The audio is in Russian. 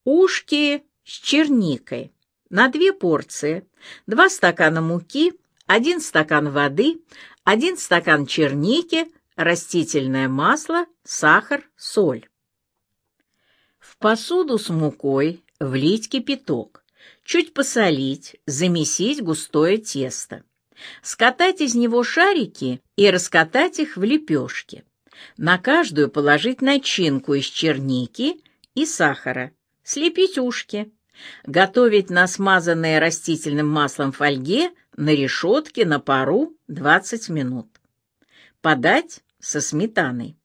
Ушки с черникой. На 2 порции. 2 стакана муки, 1 стакан воды, 1 стакан черники, растительное масло, сахар, соль. В посуду с мукой влить кипяток, чуть посолить, замесить густое тесто. Скатать из него шарики и раскатать их в лепешки. На каждую положить начинку из черники и сахара. Слепить ушки. Готовить на смазанной растительным маслом фольге на решетке на пару 20 минут. Подать со сметаной.